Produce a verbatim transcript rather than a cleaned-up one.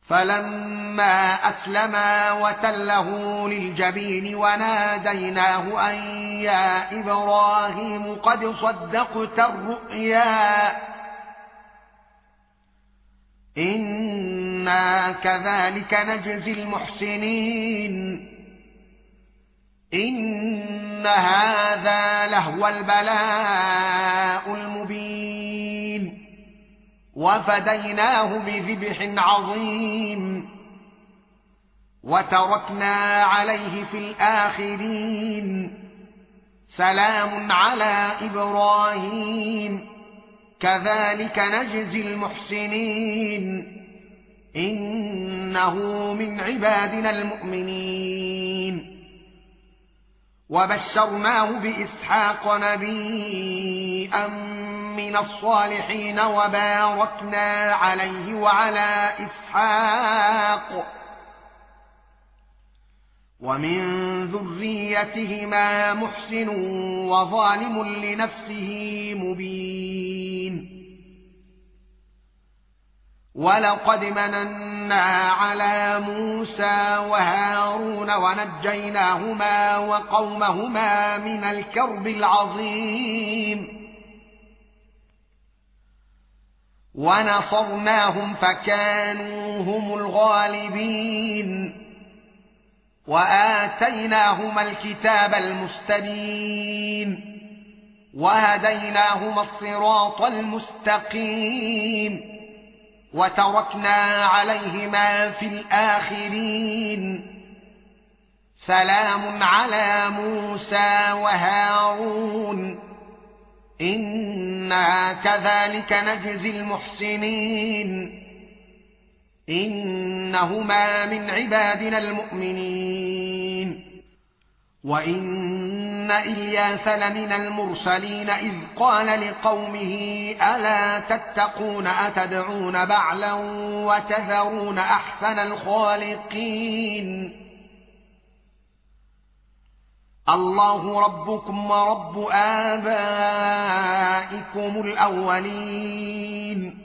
فلما أسلما وتله للجبين وناديناه أن يا إبراهيم قد صدقت الرؤيا إنا كذلك نجزي المحسنين إن هذا لهو البلاء المبين وفديناه بذبح عظيم وتركنا عليه في الآخرين سلام على إبراهيم كذلك نجزي المحسنين إنه من عبادنا المؤمنين وبشرناه بإسحاق نبيا من الصالحين وباركنا عليه وعلى إسحاق ومن ذريتهما محسن وظالم لنفسه مبين ولقد مننا على موسى وهارون ونجيناهما وقومهما من الكرب العظيم ونصرناهم فكانوا هم الغالبين وآتيناهما الكتاب المستبين وهديناهما الصراط المستقيم وتركنا عليهما في الآخرين سلام على موسى وهارون إنا كذلك نجزي المحسنين إنهما من عبادنا المؤمنين وإن إلياس لمن المرسلين إذ قال لقومه ألا تتقون أتدعون بعلا وتذرون أحسن الخالقين الله ربكم ورب آبائكم الأولين